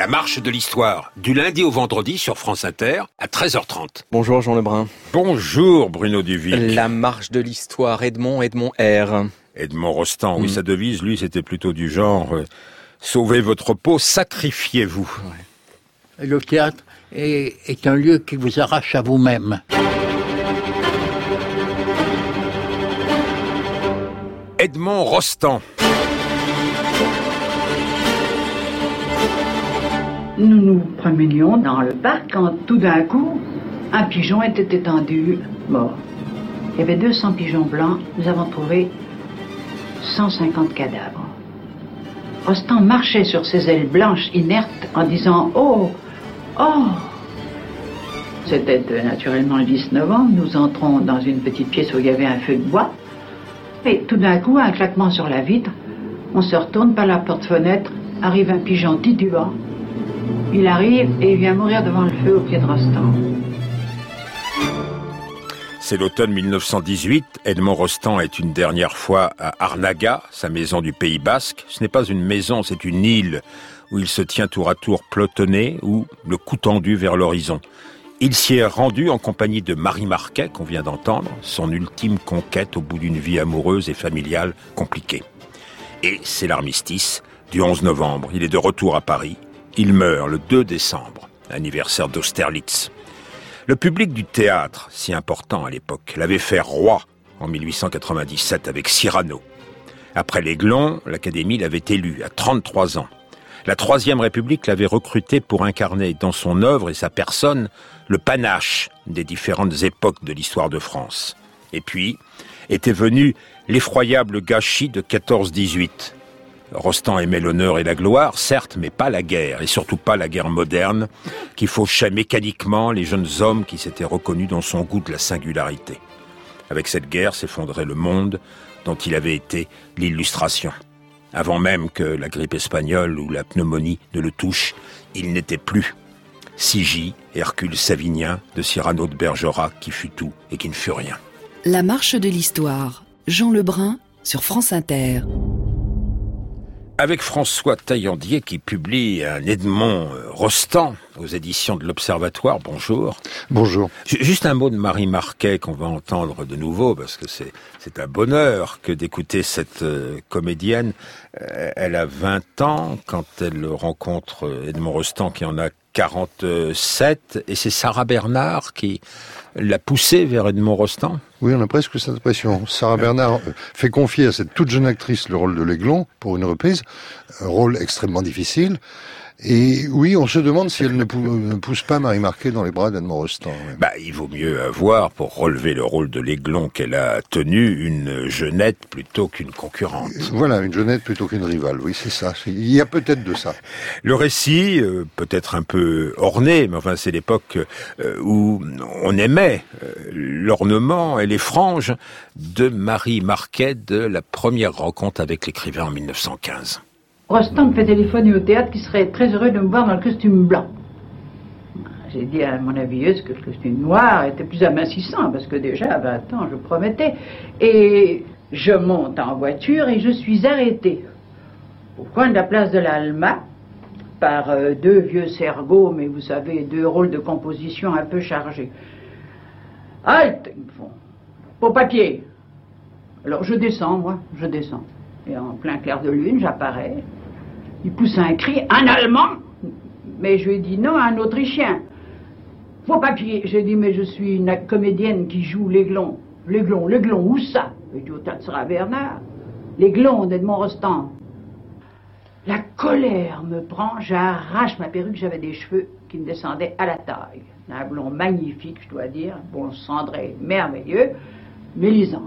marche de l'histoire, du lundi au vendredi sur France Inter, à 13h30. Bonjour Jean Lebrun. Bonjour Bruno Duvic. La marche de l'histoire, Edmond R. Edmond Rostand, oui, sa devise, lui, c'était plutôt du genre sauvez votre peau, sacrifiez-vous. Ouais. Le théâtre est un lieu qui vous arrache à vous-même. Edmond Rostand. Nous nous promenions dans le parc quand tout d'un coup, un pigeon était étendu, mort. Il y avait 200 pigeons blancs, nous avons trouvé 150 cadavres. Rostand marchait sur ses ailes blanches inertes en disant « Oh, oh !» C'était naturellement le 10 novembre, nous entrons dans une petite pièce où il y avait un feu de bois, et tout d'un coup, un claquement sur la vitre, on se retourne par la porte-fenêtre, arrive un pigeon titubant. Il arrive et il vient mourir devant le feu au pied de Rostand. C'est l'automne 1918. Edmond Rostand est une dernière fois à Arnaga, sa maison du Pays Basque. Ce n'est pas une maison, c'est une île où il se tient tour à tour pelotonné ou le cou tendu vers l'horizon. Il s'y est rendu en compagnie de Marie Marquet, qu'on vient d'entendre, son ultime conquête au bout d'une vie amoureuse et familiale compliquée. Et c'est l'armistice du 11 novembre. Il est de retour à Paris. Il meurt le 2 décembre, anniversaire d'Austerlitz. Le public du théâtre, si important à l'époque, l'avait fait roi en 1897 avec Cyrano. Après l'Aiglon, l'Académie l'avait élu à 33 ans. La Troisième République l'avait recruté pour incarner dans son œuvre et sa personne le panache des différentes époques de l'histoire de France. Et puis, était venu l'effroyable gâchis de 14-18. Rostand aimait l'honneur et la gloire, certes, mais pas la guerre, et surtout pas la guerre moderne, qui fauchait mécaniquement les jeunes hommes qui s'étaient reconnus dans son goût de la singularité. Avec cette guerre s'effondrait le monde dont il avait été l'illustration. Avant même que la grippe espagnole ou la pneumonie ne le touche, il n'était plus. Sigy, Hercule Savinien, de Cyrano de Bergerac, qui fut tout et qui ne fut rien. La marche de l'histoire, Jean Lebrun, sur France Inter. Avec François Taillandier qui publie un Edmond Rostand aux éditions de l'Observatoire. Bonjour. Bonjour. Juste un mot de Marie Marquet qu'on va entendre de nouveau parce que c'est un bonheur que d'écouter cette comédienne. Elle a 20 ans quand elle rencontre Edmond Rostand qui en a 47 et c'est Sarah Bernard qui l'a poussée vers Edmond Rostand. Oui, on a presque cette impression. Sarah Bernard fait confier à cette toute jeune actrice le rôle de l'Aiglon pour une reprise, un rôle extrêmement difficile. Et oui, on se demande si elle ne pousse pas Marie Marquet dans les bras d'Edmond Rostand. Il vaut mieux avoir, pour relever le rôle de l'Aiglon qu'elle a tenu, une jeunette plutôt qu'une concurrente. Voilà, une jeunette plutôt qu'une rivale, oui, c'est ça. Il y a peut-être de ça. Le récit, peut-être un peu orné, mais enfin c'est l'époque où on aimait l'ornement et les franges de Marie Marquet de la première rencontre avec l'écrivain en 1915. Rostand me fait téléphoner au théâtre qu'il serait très heureux de me voir dans le costume blanc. J'ai dit à mon avisseuse que le costume noir était plus amincissant, parce que déjà à 20 ans, je promettais. Et je monte en voiture et je suis arrêtée au coin de la place de l'Alma par deux vieux cerveaux, mais vous savez, deux rôles de composition un peu chargés. Halte, ils me font. Pour papier. Alors je descends, moi, je descends. Et en plein clair de lune, j'apparais. Il pousse un cri, un Allemand. Mais je lui ai dit non, un Autrichien. Faux papier. J'ai dit, mais je suis une comédienne qui joue l'Aiglon. L'Aiglon, où ça? Il dit, au théâtre Sarah Bernard. L'Aiglon d'Edmond Rostand. La colère me prend, j'arrache ma perruque, j'avais des cheveux qui me descendaient à la taille. Un blond magnifique, je dois dire, bon cendré, merveilleux, Mélisande.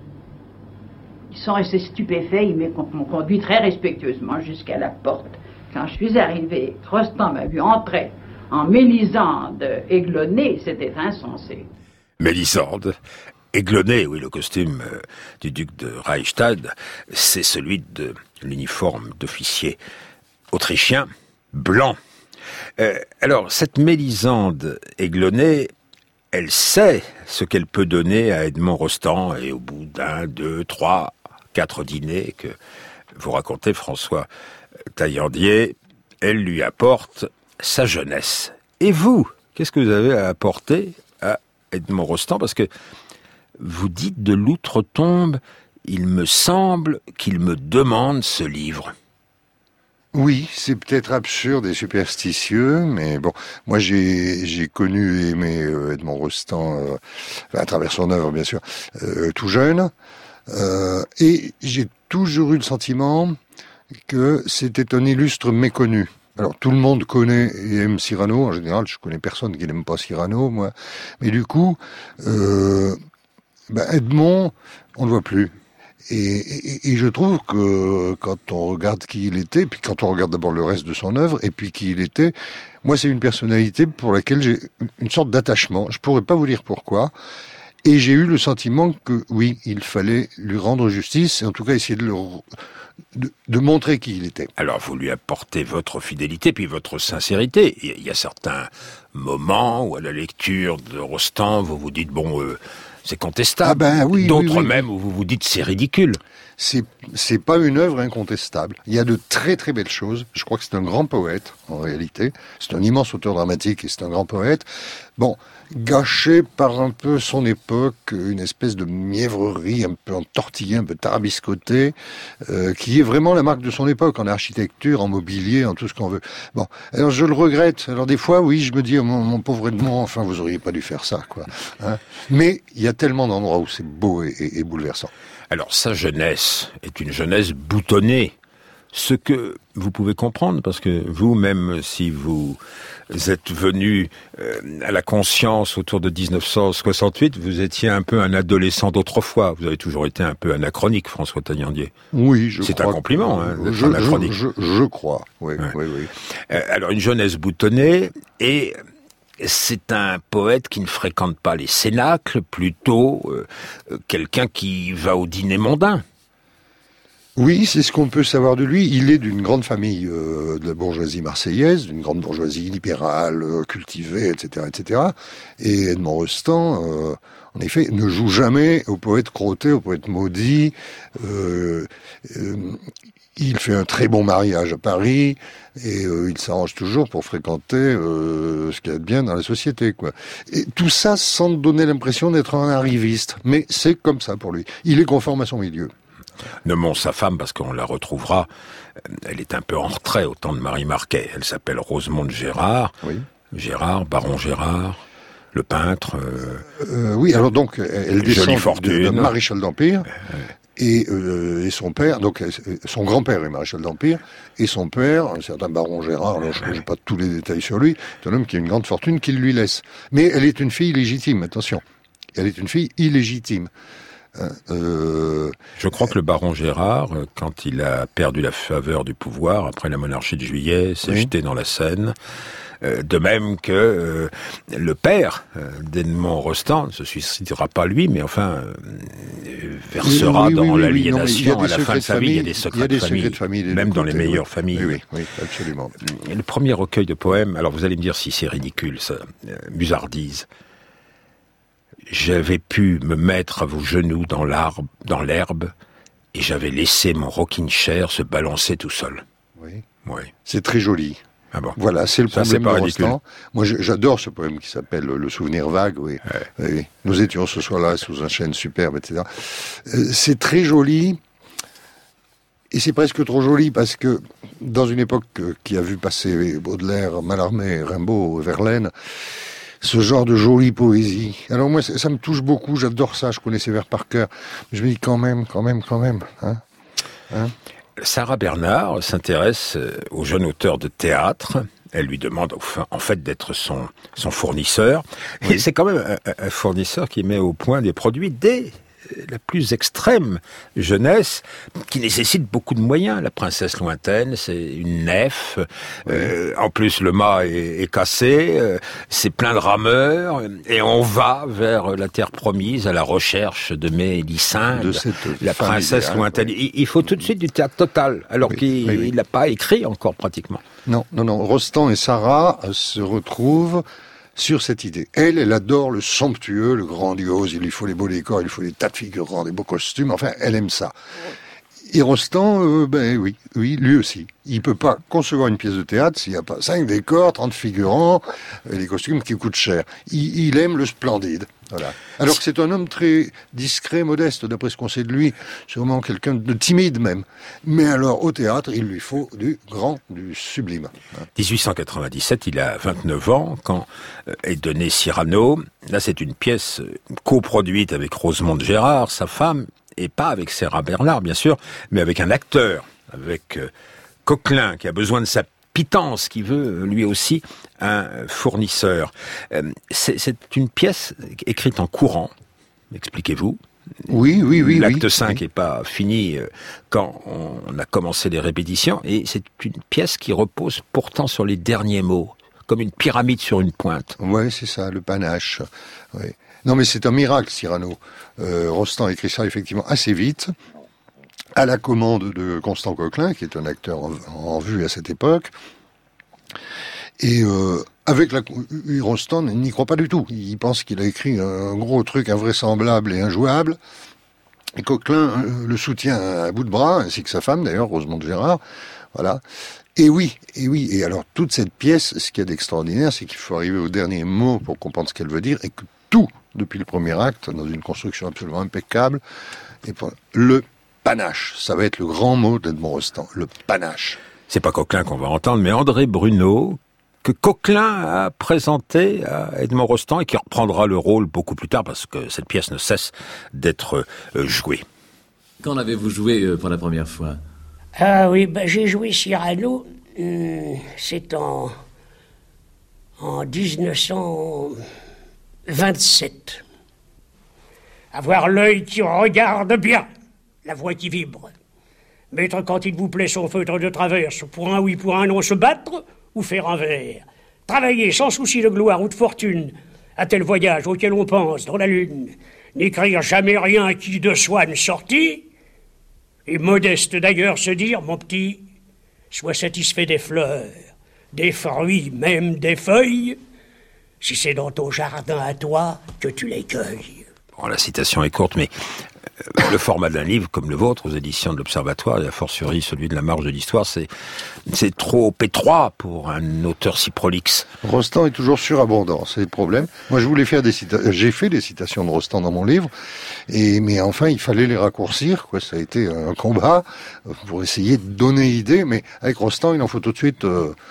Ils sont restés stupéfaits, ils m'ont conduit très respectueusement jusqu'à la porte. Quand je suis arrivé, Rostand m'a vu entrer en Mélisande aiglonnée, c'était insensé. Mélisande aiglonnée, oui, le costume du duc de Reichstadt, c'est celui de l'uniforme d'officier autrichien blanc. Alors, cette Mélisande aiglonnée, elle sait ce qu'elle peut donner à Edmond Rostand, et au bout d'un, 2, 3, 4 dîners que vous racontez, François Taillandier, elle lui apporte sa jeunesse. Et vous, qu'est-ce que vous avez à apporter à Edmond Rostand? Parce que vous dites de l'outre-tombe, il me semble qu'il me demande ce livre. Oui, c'est peut-être absurde et superstitieux, mais bon, moi j'ai connu et aimé Edmond Rostand à travers son œuvre, bien sûr, tout jeune, et j'ai toujours eu le sentiment que c'était un illustre méconnu. Alors tout le monde connaît et aime Cyrano, en général, je connais personne qui n'aime pas Cyrano, moi, mais du coup, Edmond, on ne le voit plus. Et je trouve que quand on regarde qui il était, puis quand on regarde d'abord le reste de son œuvre, et puis qui il était, moi c'est une personnalité pour laquelle j'ai une sorte d'attachement. Je pourrais pas vous dire pourquoi. Et j'ai eu le sentiment que oui, il fallait lui rendre justice, et en tout cas essayer de montrer qui il était. Alors vous lui apportez votre fidélité, puis votre sincérité. Il y a certains moments où à la lecture de Rostand, vous vous dites, c'est contestable. Oui, d'autres oui. même où vous vous dites c'est ridicule. C'est pas une œuvre incontestable. Il y a de très très belles choses. Je crois que c'est un grand poète, en réalité. C'est un immense auteur dramatique et c'est un grand poète. Bon, gâché par un peu son époque, une espèce de mièvrerie un peu entortillée, un peu tarabiscotée, qui est vraiment la marque de son époque, en architecture, en mobilier, en tout ce qu'on veut. Bon, alors je le regrette. Alors des fois, oui, je me dis, mon pauvre Edmond, enfin, vous auriez pas dû faire ça, quoi. Hein. Mais il y a tellement d'endroits où c'est beau et bouleversant. Alors sa jeunesse est une jeunesse boutonnée, ce que vous pouvez comprendre, parce que vous, même si vous êtes venu à la conscience autour de 1968, vous étiez un peu un adolescent d'autrefois. Vous avez toujours été un peu anachronique, François Taillandier. Oui, je crois. C'est un compliment, d'être anachronique. Je crois, oui, ouais. Oui. Alors une jeunesse boutonnée, et c'est un poète qui ne fréquente pas les cénacles, plutôt quelqu'un qui va au dîner mondain. Oui, c'est ce qu'on peut savoir de lui. Il est d'une grande famille de la bourgeoisie marseillaise, d'une grande bourgeoisie libérale, cultivée, etc., etc. Et Edmond Rostand, en effet, ne joue jamais au poète crotté, au poète maudit. Il fait un très bon mariage à Paris et il s'arrange toujours pour fréquenter ce qu'il y a de bien dans la société, quoi. Et tout ça sans donner l'impression d'être un arriviste. Mais c'est comme ça pour lui. Il est conforme à son milieu. Nommons sa femme, parce qu'on la retrouvera. Elle est un peu en retrait au temps de Marie Marquet. Elle s'appelle Rosemonde Gérard. Oui. Gérard, baron Gérard, le peintre. Oui, alors donc, elle descend de maréchal d'Empire. Et son père, donc son grand-père est maréchal d'Empire, et son père, un certain baron Gérard, alors je n'ai pas tous les détails sur lui, c'est un homme qui a une grande fortune qu'il lui laisse. Mais elle est une fille légitime, attention. Elle est une fille illégitime. Je crois que le baron Gérard, quand il a perdu la faveur du pouvoir après la monarchie de Juillet, s'est jeté dans la Seine. De même que le père d'Edmond Rostand ne se suicidera pas lui, mais enfin versera dans l'aliénation à la fin de sa vie. Il y a des secrets de famille, même dans les meilleures familles. Oui, absolument. Le premier recueil de poèmes, alors vous allez me dire si c'est ridicule, ça, Musardise. J'avais pu me mettre à vos genoux dans l'herbe, et j'avais laissé mon rocking chair se balancer tout seul. Oui. Oui. C'est très joli. Ah bon. Voilà, c'est le problème de Rostand. Moi, j'adore ce poème qui s'appelle Le souvenir vague. Oui. Ouais. Oui. Nous étions ce soir-là sous un chêne superbe, etc. C'est très joli. Et c'est presque trop joli parce que dans une époque qui a vu passer Baudelaire, Mallarmé, Rimbaud, Verlaine, ce genre de jolie poésie. Alors moi, ça me touche beaucoup, j'adore ça, je connais ces vers par cœur. Mais je me dis quand même. Hein Sarah Bernard s'intéresse au jeune auteur de théâtre. Elle lui demande en fait d'être son fournisseur. Oui. Et c'est quand même un fournisseur qui met au point des produits dès la plus extrême jeunesse, qui nécessite beaucoup de moyens. La princesse lointaine, c'est une nef. En plus, le mât est cassé. C'est plein de rameurs. Et on va vers la terre promise à la recherche de Mélisande, la princesse lointaine. Il faut tout de suite du théâtre total, alors qu'il n'a pas écrit encore pratiquement. Non. Rostand et Sarah se retrouvent sur cette idée. Elle adore le somptueux, le grandiose, il lui faut les beaux décors, il lui faut des tas de figurants, des beaux costumes, enfin, elle aime ça. Et Rostand, oui, lui aussi. Il peut pas concevoir une pièce de théâtre s'il n'y a pas 5 décors, 30 figurants, et les costumes qui coûtent cher. Il aime le splendide. Voilà. Alors que c'est un homme très discret, modeste, d'après ce qu'on sait de lui. C'est vraiment quelqu'un de timide même. Mais alors, au théâtre, il lui faut du grand, du sublime. 1897, il a 29 ans quand est donné Cyrano. Là, c'est une pièce coproduite avec Rosemonde Gérard, sa femme, et pas avec Sarah Bernard, bien sûr, mais avec un acteur, avec Coquelin, qui a besoin de sa pitance, qui veut, lui aussi, un fournisseur. C'est une pièce écrite en courant, expliquez-vous. Oui. L'acte 5 n'est pas fini quand on a commencé les répétitions, et c'est une pièce qui repose pourtant sur les derniers mots, comme une pyramide sur une pointe. Ouais, c'est ça, le panache. Ouais. Non, mais c'est un miracle, Cyrano. Rostand écrit ça effectivement assez vite, à la commande de Constant Coquelin, qui est un acteur en vue à cette époque. Et Rostand n'y croit pas du tout. Il pense qu'il a écrit un gros truc invraisemblable et injouable. Et Coquelin le soutient à bout de bras, ainsi que sa femme d'ailleurs, Rosemonde Gérard. Voilà. Et oui. Et alors, toute cette pièce, ce qu'il y a d'extraordinaire, c'est qu'il faut arriver au dernier mot pour comprendre ce qu'elle veut dire, et que tout, depuis le premier acte, dans une construction absolument impeccable, et le panache. Ça va être le grand mot d'Edmond Rostand, le panache. C'est pas Coquelin qu'on va entendre, mais André Bruneau, que Coquelin a présenté à Edmond Rostand et qui reprendra le rôle beaucoup plus tard parce que cette pièce ne cesse d'être jouée. Quand l'avez-vous joué pour la première fois? Ah oui, j'ai joué Cyrano, c'est en 1927. Avoir l'œil qui regarde bien, la voix qui vibre. Mettre, quand il vous plaît, son feutre de traverse, pour un oui, pour un non, se battre ou faire un vers. Travailler sans souci de gloire ou de fortune, à tel voyage auquel on pense dans la lune. N'écrire jamais rien qui de soi ne sortit. Et modeste d'ailleurs se dire, mon petit, sois satisfait des fleurs, des fruits, même des feuilles, si c'est dans ton jardin à toi que tu les cueilles. Bon, la citation est courte, mais le format d'un livre comme le vôtre, aux éditions de l'Observatoire, et a fortiori celui de la Marge de l'Histoire, c'est trop étroit pour un auteur si prolixe. Rostand est toujours surabondant, c'est le problème. Moi, je voulais faire j'ai fait des citations de Rostand dans mon livre, mais enfin, il fallait les raccourcir, quoi. Ça a été un combat pour essayer de donner idée, mais avec Rostand, il en faut tout de suite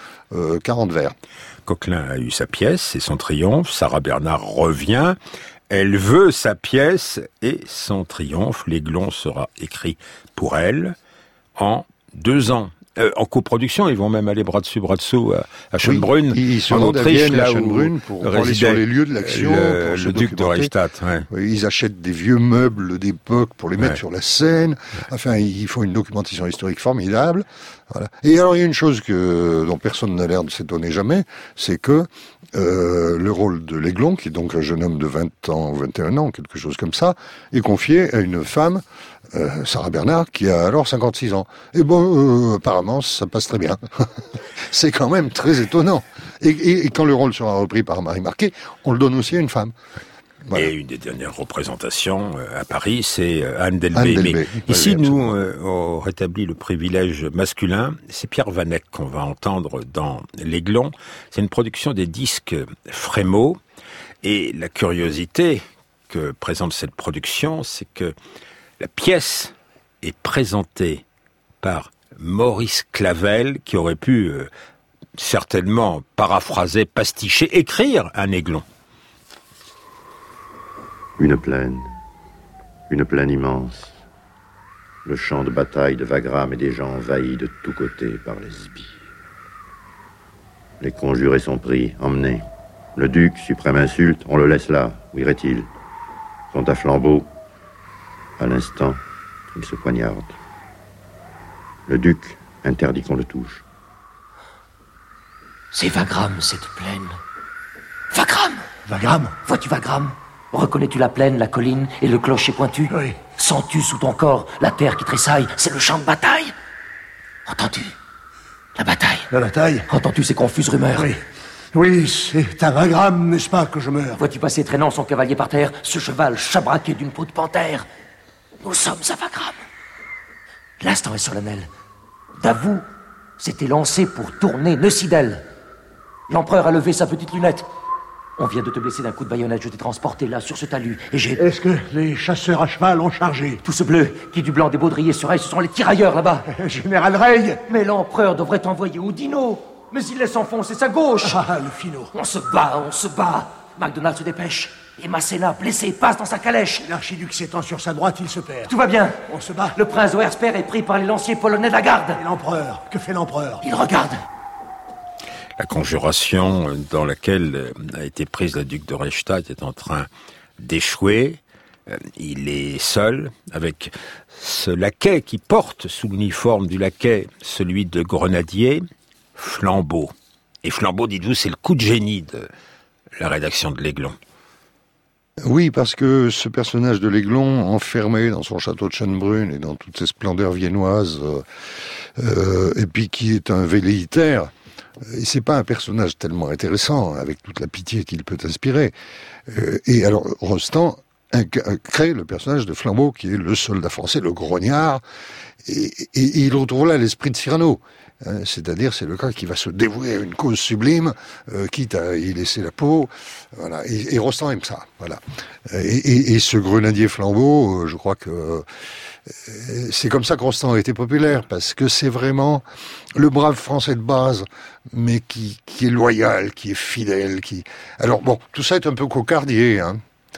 40 vers. Coquelin a eu sa pièce, c'est son triomphe. Sarah Bernard revient. Elle veut sa pièce et son triomphe. L'Aiglon sera écrit pour elle en 2 ans. En coproduction, ils vont même aller bras dessus, bras dessous à Schönbrunn, ils se en Autriche, là où Schönbrunn pour aller sur les lieux de l'action, le duc de Reichstadt. Ouais. Oui, ils achètent des vieux meubles d'époque pour les mettre sur la scène. Enfin, ils font une documentation historique formidable. Voilà. Et alors, il y a une chose dont personne n'a l'air de s'étonner jamais, c'est que le rôle de l'Aiglon, qui est donc un jeune homme de 20 ans, 21 ans, quelque chose comme ça, est confié à une femme, Sarah Bernard, qui a alors 56 ans. Et bon, apparemment, ça passe très bien. C'est quand même très étonnant. Et quand le rôle sera repris par Marie Marquet, on le donne aussi à une femme. Voilà. Et une des dernières représentations à Paris, c'est Anne Delbé. Mais ici, nous, on rétablit le privilège masculin. C'est Pierre Vanek qu'on va entendre dans l'Aiglon. C'est une production des disques Frémaux. Et la curiosité que présente cette production, c'est que la pièce est présentée par Maurice Clavel, qui aurait pu certainement paraphraser, pasticher, écrire un Aiglon. Une plaine immense. Le champ de bataille de Wagram est déjà envahi de tous côtés par les sbires. Les conjurés sont pris, emmenés. Le duc, suprême insulte, on le laisse là. Où irait-il? Sont à flambeau. À l'instant, il se poignarde. Le duc interdit qu'on le touche. C'est Wagram, cette plaine. Wagram! Wagram? Vois-tu Wagram? Reconnais-tu la plaine, la colline et le clocher pointu? Oui. Sens-tu sous ton corps la terre qui tressaille? C'est le champ de bataille. Entends-tu la bataille? La bataille? Entends-tu ces confuses rumeurs? Oui. Oui, c'est à Wagram, n'est-ce pas, que je meurs? Vois-tu passer traînant son cavalier par terre, ce cheval chabraqué d'une peau de panthère? Nous sommes à Wagram. L'instant est solennel. Davout s'était lancé pour tourner Neusidel. L'empereur a levé sa petite lunette. On vient de te blesser d'un coup de baïonnette. Je t'ai transporté là, sur ce talus, et j'ai... Est-ce que les chasseurs à cheval ont chargé? Tout ce bleu qui du blanc des baudriers sur elle, ce sont les tirailleurs là-bas. Général Rey. Mais l'empereur devrait envoyer Oudinot. Mais il laisse enfoncer sa gauche. Ah, le finot. On se bat. MacDonald se dépêche. Et Masséna, blessé, passe dans sa calèche. L'archiduc s'étend sur sa droite, il se perd. Tout va bien. On se bat. Le prince d'Oersper est pris par les lanciers polonais de la garde. Et l'empereur? Que fait l'empereur? Il regarde. La conjuration dans laquelle a été prise la duc de Reichstadt est en train d'échouer. Il est seul avec ce laquais qui porte sous l'uniforme du laquais celui de grenadier, Flambeau. Et Flambeau, dites-vous, c'est le coup de génie de la rédaction de l'Aiglon. Oui, parce que ce personnage de l'Aiglon, enfermé dans son château de Schönbrunn et dans toutes ses splendeurs viennoises, et puis qui est un velléitaire, et c'est pas un personnage tellement intéressant, avec toute la pitié qu'il peut inspirer. Et alors, Rostand crée le personnage de Flambeau, qui est le soldat français, le grognard, et il retrouve là l'esprit de Cyrano. C'est-à-dire, c'est le gars qui va se dévouer à une cause sublime, quitte à y laisser la peau. Voilà. Et Rostand aime ça. Voilà. Et ce grenadier Flambeau, je crois que c'est comme ça que Rostand a été populaire, parce que c'est vraiment le brave français de base, mais qui est loyal, qui est fidèle, Alors bon, tout ça est un peu cocardier, hein.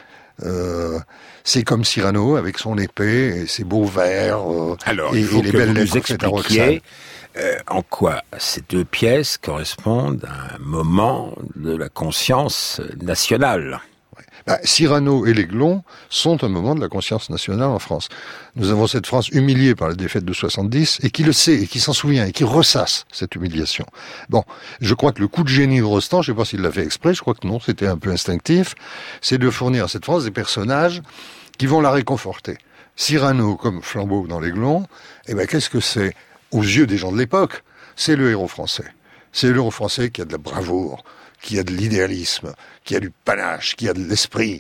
C'est comme Cyrano avec son épée et ses beaux vers Alors, et il faut les que belles vous nous lettres faites à Roxane. expliquiez en quoi ces deux pièces correspondent à un moment de la conscience nationale. Cyrano et l'Aiglon sont un moment de la conscience nationale en France. Nous avons cette France humiliée par la défaite de 70 et qui le sait et qui s'en souvient et qui ressasse cette humiliation. Bon, je crois que le coup de génie de Rostand, je ne sais pas s'il l'a fait exprès, je crois que non, c'était un peu instinctif, c'est de fournir à cette France des personnages qui vont la réconforter. Cyrano comme Flambeau dans l'Aiglon, qu'est-ce que c'est? Aux yeux des gens de l'époque, c'est le héros français. C'est le héros français qui a de la bravoure, qui a de l'idéalisme, qui a du panache, qui a de l'esprit.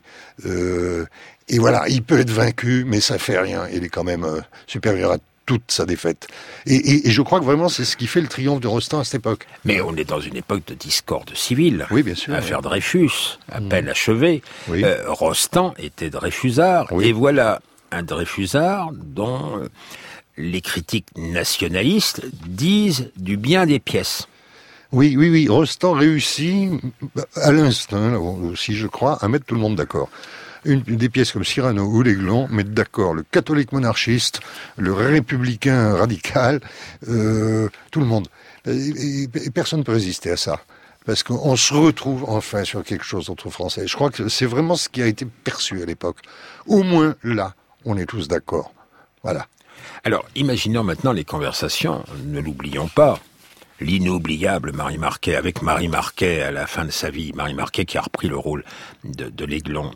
Et voilà, il peut être vaincu, mais ça fait rien. Il est quand même supérieur à toute sa défaite. Et je crois que vraiment c'est ce qui fait le triomphe de Rostand à cette époque. Mais on est dans une époque de discorde civile. Oui, bien sûr. L'affaire Dreyfus, à peine achevée. Oui. Rostand était Dreyfusard. Oui. Et voilà un Dreyfusard dont les critiques nationalistes disent du bien des pièces. Oui. Rostand réussit, à l'instinct aussi, je crois, à mettre tout le monde d'accord. Des pièces comme Cyrano ou l'Aiglon mettent d'accord le catholique monarchiste, le républicain radical, tout le monde. Et personne ne peut résister à ça. Parce qu'on se retrouve enfin sur quelque chose entre Français. Je crois que c'est vraiment ce qui a été perçu à l'époque. Au moins là, on est tous d'accord. Voilà. Alors, imaginons maintenant les conversations, ne l'oublions pas. L'inoubliable Marie Marquet, avec Marie Marquet à la fin de sa vie, Marie Marquet qui a repris le rôle de l'Aiglon.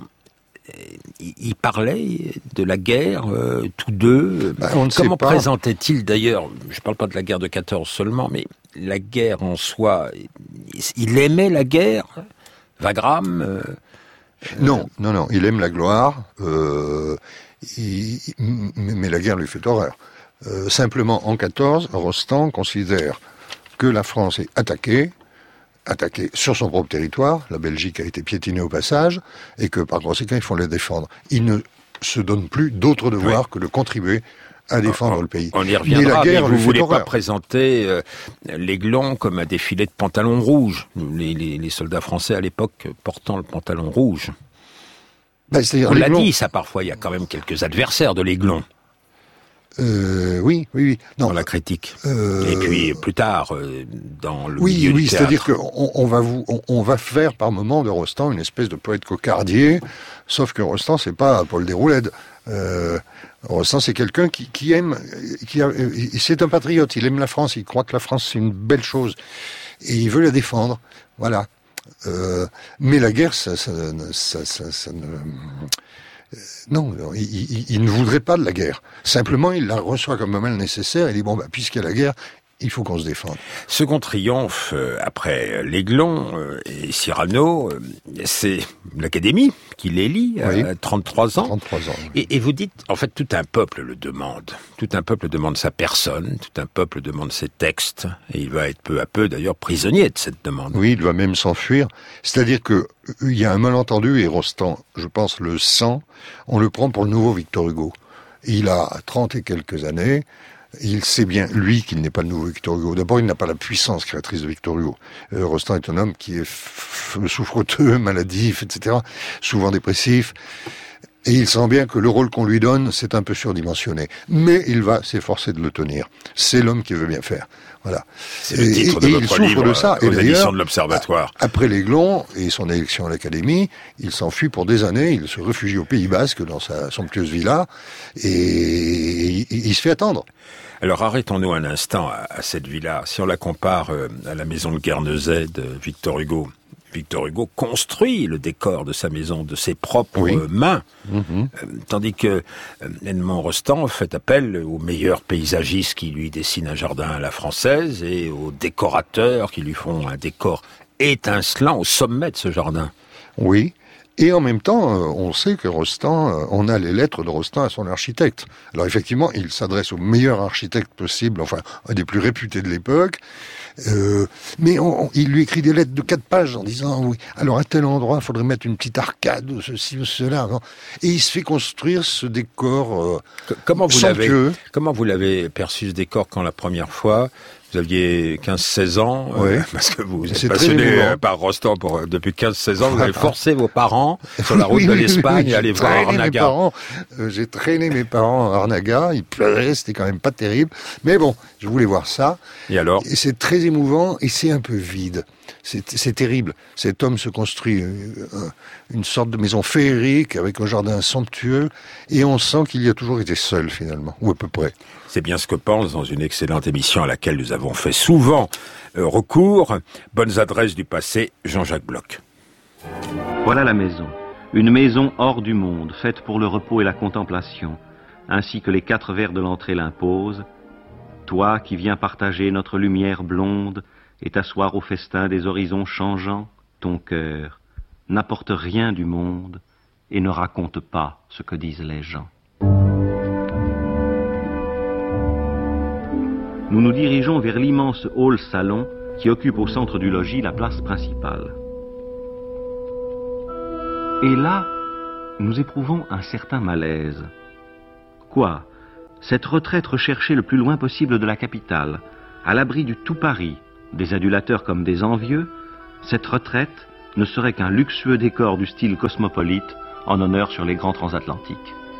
Ils parlaient de la guerre, tous deux. Comment présentait-il d'ailleurs, je ne parle pas de la guerre de 14 seulement, mais la guerre en soi, il aimait la guerre, Wagram Non, il aime la gloire, mais la guerre lui fait horreur. Simplement, en 14, Rostand considère que la France est attaquée sur son propre territoire, la Belgique a été piétinée au passage, et que par conséquent, il faut la défendre. Il ne se donne plus d'autre devoir que de contribuer à défendre le pays. On y reviendra, mais vous ne voulez horreur. Pas présenter l'Aiglon comme un défilé de pantalons rouges, les soldats français à l'époque portant le pantalon rouge. On l'a dit, ça parfois, il y a quand même quelques adversaires de l'Aiglon. Oui. Dans la critique. Et puis plus tard, dans le milieu du théâtre. C'est-à-dire qu'on va faire par moment de Rostand une espèce de poète cocardier, sauf que Rostand, c'est pas Paul Déroulède. Rostand, c'est quelqu'un qui aime, c'est un patriote, il aime la France, il croit que la France c'est une belle chose, et il veut la défendre. Voilà. Mais la guerre, ça ne... Non, il ne voudrait pas de la guerre. Simplement, il la reçoit comme un mal nécessaire. Il dit, puisqu'il y a la guerre, il faut qu'on se défende. Second triomphe, après l'Aiglon et Cyrano, c'est l'Académie qui l'élit à 33 ans. 33 ans. Et vous dites, en fait, tout un peuple le demande. Tout un peuple demande sa personne, tout un peuple demande ses textes, et il va être peu à peu, d'ailleurs, prisonnier de cette demande. Oui, il va même s'enfuir. C'est-à-dire que il y a un malentendu, et Rostand, je pense, le sent, on le prend pour le nouveau Victor Hugo. Il a 30 et quelques années. Il sait bien, lui, qu'il n'est pas le nouveau Victor Hugo. D'abord, il n'a pas la puissance créatrice de Victor Hugo. Rostand est un homme qui est souffreteux, maladif, etc., souvent dépressif. Et il sent bien que le rôle qu'on lui donne, c'est un peu surdimensionné. Mais il va s'efforcer de le tenir. C'est l'homme qui veut bien faire. Voilà. C'est le titre de votre livre, de ça. aux éditions de l'Observatoire. Après l'Aiglon et son élection à l'Académie, il s'enfuit pour des années. Il se réfugie au Pays Basque, dans sa somptueuse villa, et il se fait attendre. Alors arrêtons-nous un instant à cette villa. Si on la compare à la maison de Guernesey de Victor Hugo, Victor Hugo construit le décor de sa maison de ses propres mains, tandis que Edmond Rostand fait appel aux meilleurs paysagistes qui lui dessinent un jardin à la française et aux décorateurs qui lui font un décor étincelant au sommet de ce jardin. Oui. Et en même temps, on sait que Rostand, on a les lettres de Rostand à son architecte. Alors effectivement, il s'adresse au meilleur architecte possible, enfin, un des plus réputés de l'époque. Mais il lui écrit des lettres de 4 pages en disant, oui, alors à tel endroit, il faudrait mettre une petite arcade, ou ceci ou cela. Non. Et il se fait construire ce décor somptueux. Comment vous l'avez perçu, ce décor, quand la première fois vous aviez 15-16 ans, parce que vous êtes passionné par Rostand depuis 15-16 ans, vous avez forcé vos parents sur la route de l'Espagne à aller voir Arnaga. J'ai traîné mes parents à Arnaga, il pleurait, c'était quand même pas terrible, mais bon, je voulais voir ça. Et alors ? Et c'est très émouvant et c'est un peu vide. C'est terrible. Cet homme se construit une sorte de maison féerique avec un jardin somptueux et on sent qu'il y a toujours été seul finalement, ou à peu près. C'est bien ce que pense, dans une excellente émission à laquelle nous avons fait souvent recours, Bonnes adresses du passé, Jean-Jacques Bloch. Voilà la maison. Une maison hors du monde, faite pour le repos et la contemplation, ainsi que les 4 vers de l'entrée l'imposent. Toi qui viens partager notre lumière blonde et t'asseoir au festin des horizons changeants, ton cœur n'apporte rien du monde et ne raconte pas ce que disent les gens. Nous nous dirigeons vers l'immense hall-salon qui occupe au centre du logis la place principale. Et là, nous éprouvons un certain malaise. Quoi ? Cette retraite recherchée le plus loin possible de la capitale, à l'abri du tout Paris, des adulateurs comme des envieux, cette retraite ne serait qu'un luxueux décor du style cosmopolite en honneur sur les grands transatlantiques.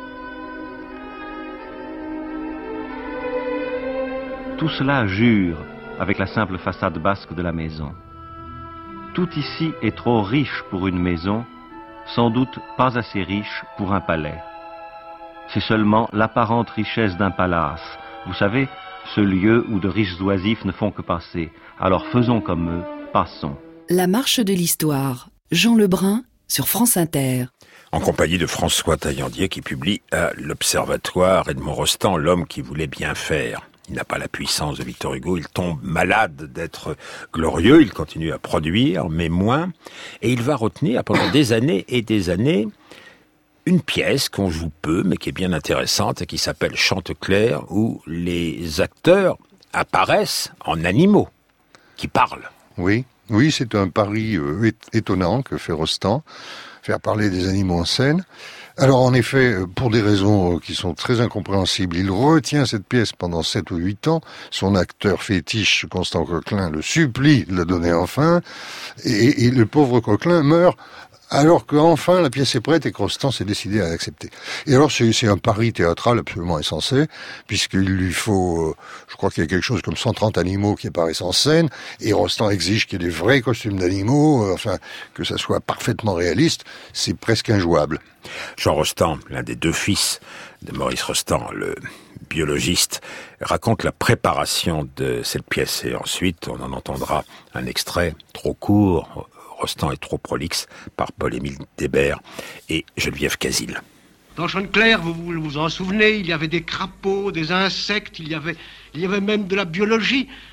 Tout cela jure avec la simple façade basque de la maison. Tout ici est trop riche pour une maison, sans doute pas assez riche pour un palais. C'est seulement l'apparente richesse d'un palace. Vous savez, ce lieu où de riches oisifs ne font que passer. Alors faisons comme eux, passons. La marche de l'histoire, Jean Lebrun sur France Inter. En compagnie de François Taillandier qui publie à l'Observatoire Edmond Rostand, l'homme qui voulait bien faire. Il n'a pas la puissance de Victor Hugo, il tombe malade d'être glorieux, il continue à produire, mais moins. Et il va retenir pendant des années et des années une pièce qu'on joue peu, mais qui est bien intéressante et qui s'appelle Chanteclair, où les acteurs apparaissent en animaux, qui parlent. Oui, c'est un pari étonnant que fait Rostand, faire parler des animaux en scène. Alors en effet, pour des raisons qui sont très incompréhensibles, il retient cette pièce pendant 7 ou 8 ans. Son acteur fétiche, Constant Coquelin, le supplie de la donner enfin. Et le pauvre Coquelin meurt alors qu'enfin la pièce est prête et que Rostand s'est décidé à l'accepter. Et alors c'est un pari théâtral absolument insensé, puisqu'il lui faut, je crois qu'il y a quelque chose comme 130 animaux qui apparaissent en scène, et Rostand exige qu'il y ait des vrais costumes d'animaux, enfin que ça soit parfaitement réaliste, c'est presque injouable. Jean Rostand, l'un des 2 fils de Maurice Rostand, le biologiste, raconte la préparation de cette pièce, et ensuite on en entendra un extrait trop court. Rostand est trop prolixe, par Paul-Émile Débert et Geneviève Casil. Dans Chanteclair, vous vous en souvenez, il y avait des crapauds, des insectes, il y avait même de la biologie.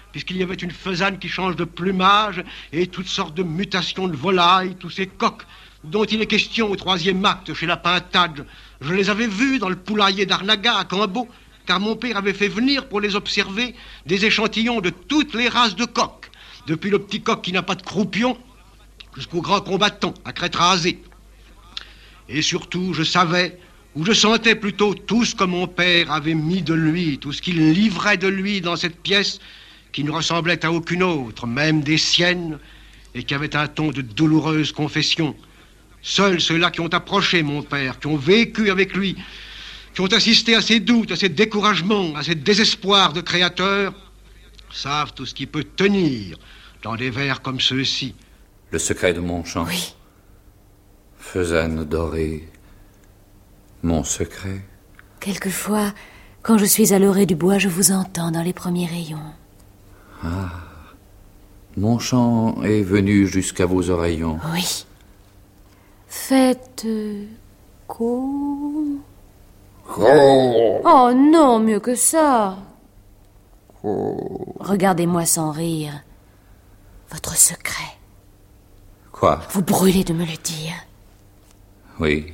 puisqu'il y avait une faisane qui change de plumage et toutes sortes de mutations de volailles, tous ces coqs dont il est question au 3e acte chez la Pintade. Je les avais vus dans le poulailler d'Arnaga à Cambo, car mon père avait fait venir pour les observer des échantillons de toutes les races de coqs, depuis le petit coq qui n'a pas de croupion jusqu'au grand combattant à crête rasée. Et surtout, je savais, ou je sentais plutôt, tout ce que mon père avait mis de lui, tout ce qu'il livrait de lui dans cette pièce qui ne ressemblait à aucune autre, même des siennes, et qui avait un ton de douloureuse confession. Seuls ceux-là qui ont approché mon père, qui ont vécu avec lui, qui ont assisté à ses doutes, à ses découragements, à ses désespoirs de créateur, savent tout ce qui peut tenir dans des vers comme ceux-ci. Le secret de mon chant. Oui. Faisane dorée. Mon secret. Quelquefois, quand je suis à l'orée du bois, je vous entends dans les premiers rayons. Ah. Mon chant est venu jusqu'à vos oreillons. Oui. Faites... Oh non, mieux que ça. Regardez-moi sans rire. Votre secret. Quoi? Vous brûlez de me le dire. Oui.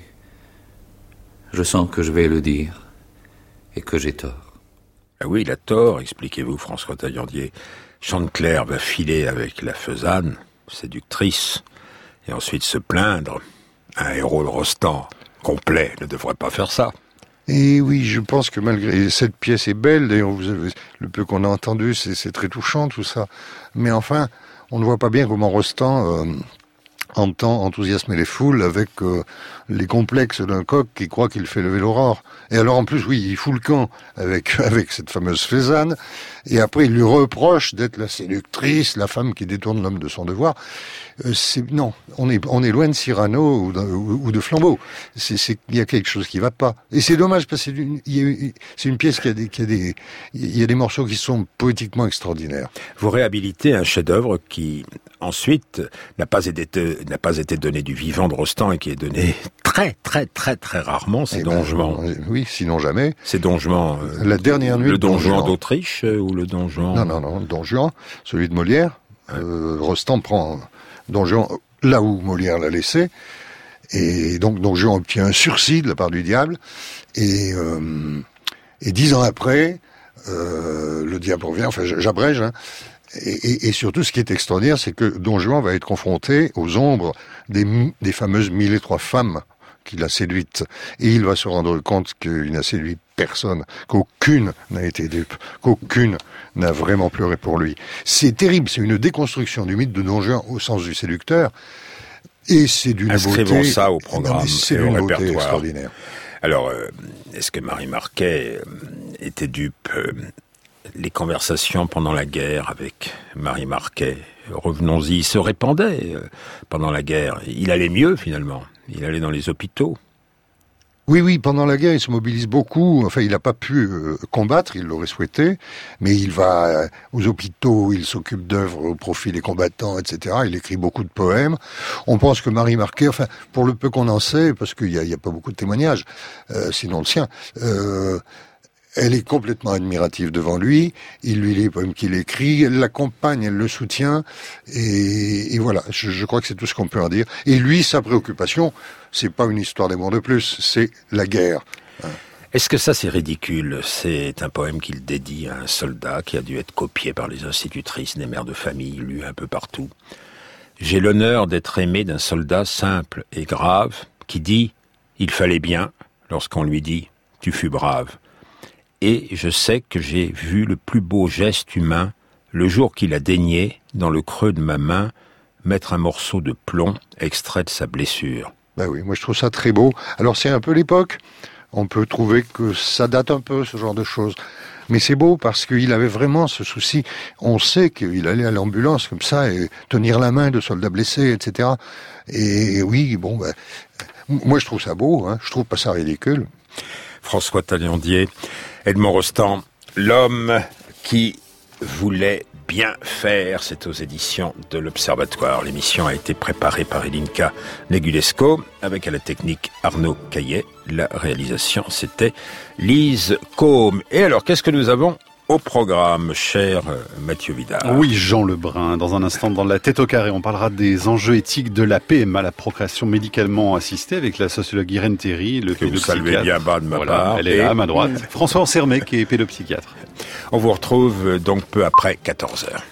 Je sens que je vais le dire. Et que j'ai tort. Ah oui, il a tort, expliquez-vous, François Taillandier. Chantecler va filer avec la faisane, séductrice, et ensuite se plaindre. Un héros de Rostand complet ne devrait pas faire ça. Et oui, je pense que malgré... Cette pièce est belle, d'ailleurs, vous avez... le peu qu'on a entendu, c'est très touchant, tout ça. Mais enfin, on ne voit pas bien comment Rostand entend enthousiasmer les foules avec les complexes d'un coq qui croit qu'il fait lever l'aurore. Et alors, en plus, oui, il fout le camp avec cette fameuse faisane, et après, il lui reproche d'être la séductrice, la femme qui détourne l'homme de son devoir. Non, on est loin de Cyrano ou de Flambeau. Il y a quelque chose qui va pas. Et c'est dommage parce que c'est une pièce il y a des morceaux qui sont poétiquement extraordinaires. Vous réhabilitez un chef-d'œuvre qui ensuite n'a pas été donné du vivant de Rostand et qui est donné très très très très rarement. C'est Don Juan. Oui, sinon jamais. C'est Don Juan. La dernière nuit. Le Don Juan d'Autriche ou le Don Juan. Non, Don Juan, celui de Molière. Rostand prend Don Juan là où Molière l'a laissé, et donc Don Juan obtient un sursis de la part du diable, et 10 ans après, le diable revient, enfin j'abrège, hein, et surtout ce qui est extraordinaire, c'est que Don Juan va être confronté aux ombres des fameuses 1003 femmes qu'il a séduites, et il va se rendre compte qu'il n'a séduit personne, qu'aucune n'a été dupe, qu'aucune n'a vraiment pleuré pour lui. C'est terrible, c'est une déconstruction du mythe de Don Juan au sens du séducteur, et c'est d'une beauté... Inscrivons ça au programme et au répertoire extraordinaire. Alors, est-ce que Marie Marquet était dupe? Les conversations pendant la guerre avec Marie Marquet, revenons-y, il se répandait pendant la guerre. Il allait mieux, finalement. Il allait dans les hôpitaux. Oui, pendant la guerre, il se mobilise beaucoup. Enfin, il n'a pas pu combattre, il l'aurait souhaité, mais il va aux hôpitaux, il s'occupe d'œuvres au profit des combattants, etc. Il écrit beaucoup de poèmes. On pense que Marie Marquet, enfin, pour le peu qu'on en sait, parce qu'il y a pas beaucoup de témoignages, sinon le sien, elle est complètement admirative devant lui, il lui lit les poèmes qu'il écrit, elle l'accompagne, elle le soutient, et voilà, je crois que c'est tout ce qu'on peut en dire. Et lui, sa préoccupation, c'est pas une histoire d'amour de plus, c'est la guerre. Est-ce que ça c'est ridicule? C'est un poème qu'il dédie à un soldat qui a dû être copié par les institutrices des mères de famille, lu un peu partout. J'ai l'honneur d'être aimé d'un soldat simple et grave, qui dit « il fallait bien » lorsqu'on lui dit « tu fus brave ». Et je sais que j'ai vu le plus beau geste humain le jour qu'il a daigné, dans le creux de ma main, mettre un morceau de plomb extrait de sa blessure. Ben oui, moi je trouve ça très beau. Alors c'est un peu l'époque, on peut trouver que ça date un peu, ce genre de choses. Mais c'est beau parce qu'il avait vraiment ce souci. On sait qu'il allait à l'ambulance comme ça et tenir la main de soldats blessés, etc. Et oui, bon, ben, moi je trouve ça beau, hein, je trouve pas ça ridicule. François Taillandier, Edmond Rostand, l'homme qui voulait bien faire, c'est aux éditions de l'Observatoire. L'émission a été préparée par Elinka Negulesco, avec à la technique Arnaud Caillet. La réalisation, c'était Lise Côme. Et alors, qu'est-ce que nous avons Au programme, cher Mathieu Vidal. Oui, Jean Lebrun. Dans un instant, dans la tête au carré, on parlera des enjeux éthiques de la PMA, la procréation médicalement assistée, avec la sociologue Irène Théry, le pédopsychiatre. Vous saluez bien bas de ma part. Elle est là, à ma droite. François Ansermet, qui est pédopsychiatre. On vous retrouve donc peu après 14h.